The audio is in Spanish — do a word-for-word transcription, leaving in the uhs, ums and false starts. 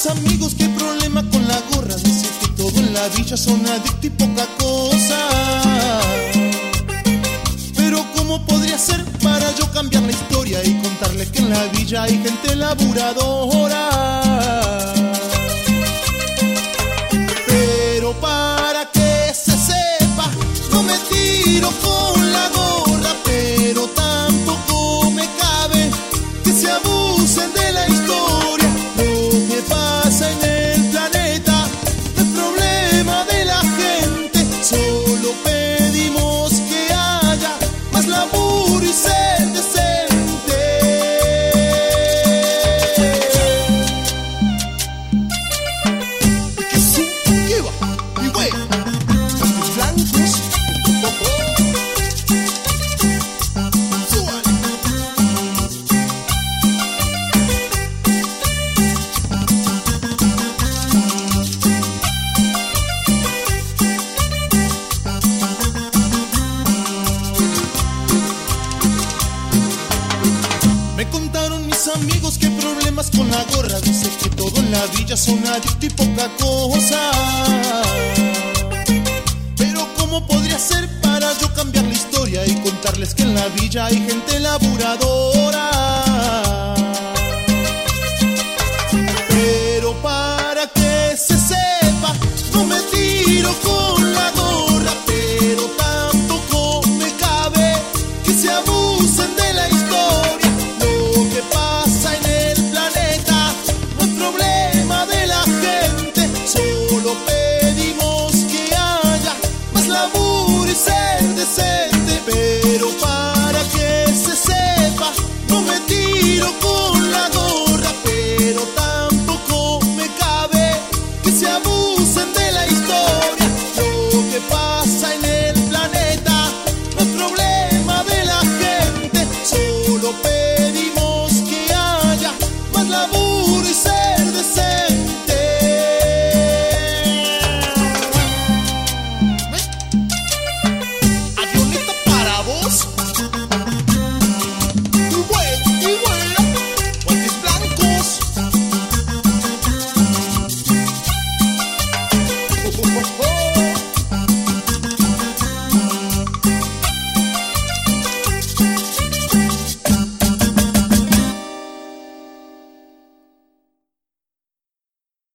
mis amigos que hay problema con la gorra. Dicen que todo en la villa son adictos y poca cosa. Pero ¿cómo podría ser para yo cambiar la historia y contarles que en la villa hay gente laburadora? Pero para que se sepa, no me tiro con la gorra, pero tampoco me cabe que se abusen de la historia. Lo que pasa en el planeta no es problema de la gente, solo pedimos que haya más laburo y ser decente. Que su lleva y güey, los blancos, oh, oh. Me contaron mis amigos que hay problemas con la gorra. Dice que todo en la villa son adictos y poca cosa. Pero ¿cómo podría ser para yo cambiar la historia y contarles que en la villa hay gente laburadora?